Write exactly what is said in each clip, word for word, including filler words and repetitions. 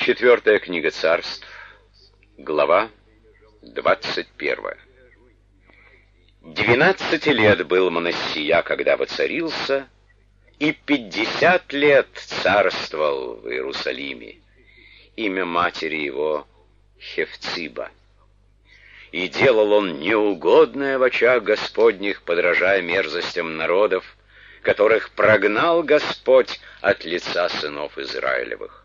Четвертая книга Царств, глава двадцать первая. Двенадцати лет был Манассия, когда воцарился, и пятьдесят лет царствовал в Иерусалиме. Имя матери его Хефциба. И делал он неугодное в очах Господних, подражая мерзостям народов, которых прогнал Господь от лица сынов Израилевых.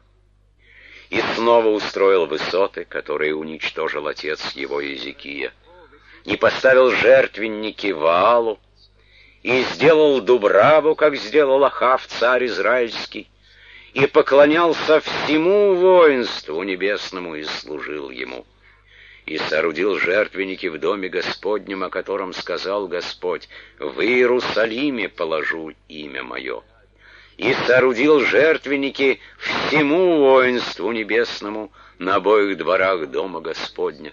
И снова устроил высоты, которые уничтожил отец его Иезекия, и поставил жертвенники Ваалу, и сделал Дубраву, как сделал Ахав, царь израильский, и поклонялся всему воинству небесному и служил ему. И соорудил жертвенники в доме Господнем, о котором сказал Господь: «В Иерусалиме положу имя мое». И соорудил жертвенники всему воинству небесному на обоих дворах дома Господня.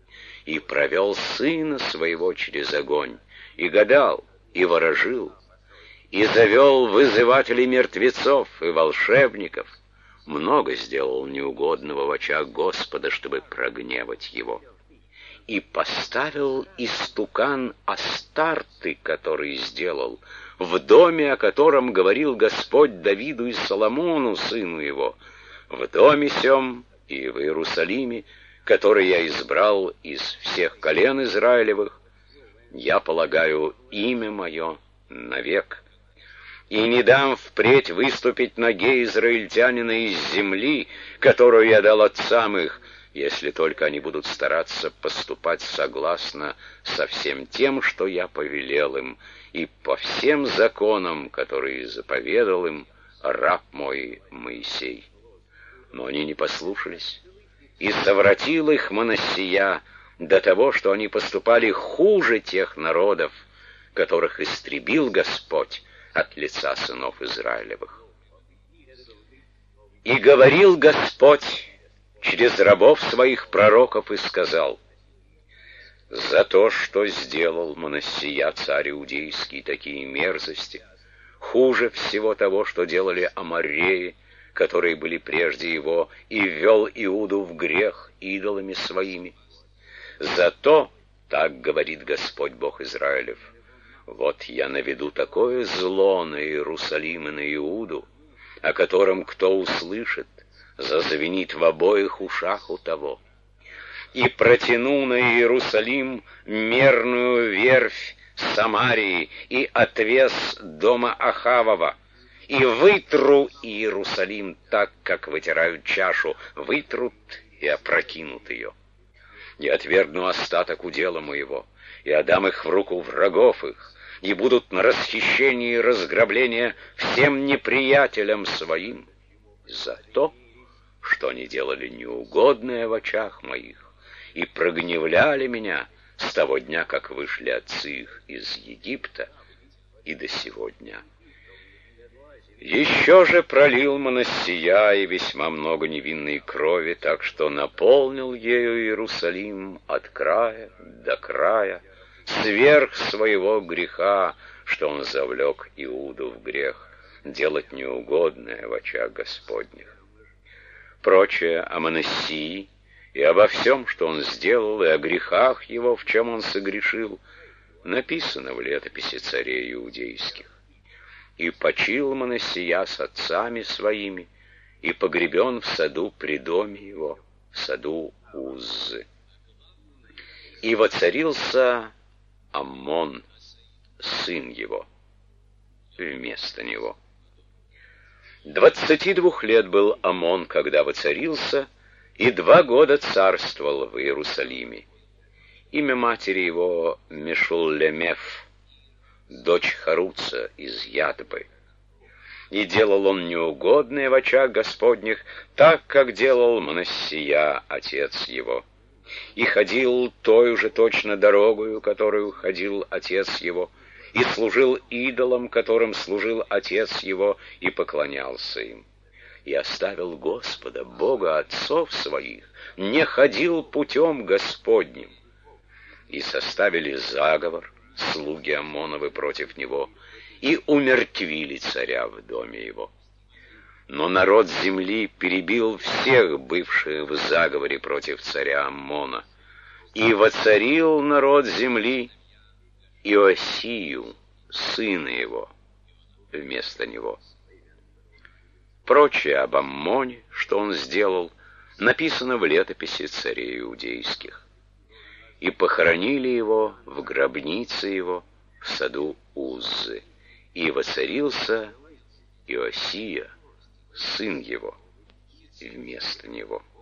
И провел сына своего через огонь, и гадал, и ворожил, и завел вызывателей мертвецов и волшебников. Много сделал неугодного в очах Господа, чтобы прогневать его. И поставил истукан Астарты, который сделал, в доме, о котором говорил Господь Давиду и Соломону, сыну его, в доме сем и в Иерусалиме, который я избрал из всех колен Израилевых, я полагаю имя мое навек. И не дам впредь выступить ноге израильтянина из земли, которую я дал отцам их, если только они будут стараться поступать согласно со всем тем, что я повелел им, и по всем законам, которые заповедал им раб мой Моисей. Но они не послушались, и совратил их Манассия до того, что они поступали хуже тех народов, которых истребил Господь от лица сынов Израилевых. И говорил Господь через рабов своих пророков и сказал: «За то, что сделал Манассия, царь иудейский, такие мерзости, хуже всего того, что делали амореи, которые были прежде его, и ввел Иуду в грех идолами своими. Зато, так говорит Господь Бог Израилев, вот я наведу такое зло на Иерусалим и на Иуду, о котором кто услышит, зазвенит в обоих ушах у того. И протяну на Иерусалим мерную верфь Самарии и отвес дома Ахавова, и вытру Иерусалим так, как вытирают чашу, вытрут и опрокинут ее. И отвергну остаток удела моего, и отдам их в руку врагов их, и будут на расхищение и разграбление всем неприятелям своим за то, что они делали неугодное в очах моих и прогневляли меня с того дня, как вышли отцы их из Египта, и до сего дня. Еще же пролил Манассия и весьма много невинной крови, так что наполнил ею Иерусалим от края до края, сверх своего греха, что он завлек Иуду в грех, делать неугодное в очах Господних. Прочее о Манассии и обо всем, что он сделал, и о грехах его, в чем он согрешил, написано в летописи царей иудейских. И почил Манассия с отцами своими, и погребен в саду при доме его, в саду Уззы. И воцарился Аммон, сын его, вместо него. Двадцати двух лет был Аммон, когда воцарился, и два года царствовал в Иерусалиме. Имя матери его Мешуллемеф, дочь Харуца из Ядбы. И делал он неугодное в очах Господних, так, как делал Манассия, отец его. И ходил той же точно дорогою, которую ходил отец его, и служил идолам, которым служил отец его, и поклонялся им. И оставил Господа, Бога отцов своих, не ходил путем Господним. И составили заговор слуги Аммоновы против него, и умертвили царя в доме его. Но народ земли перебил всех бывших в заговоре против царя Аммона, и воцарил народ земли Иосию, сына его, вместо него. Прочее об Аммоне, что он сделал, написано в летописи царей иудейских. И похоронили его в гробнице его в саду Уззы, и воцарился Иосия, сын его, вместо него.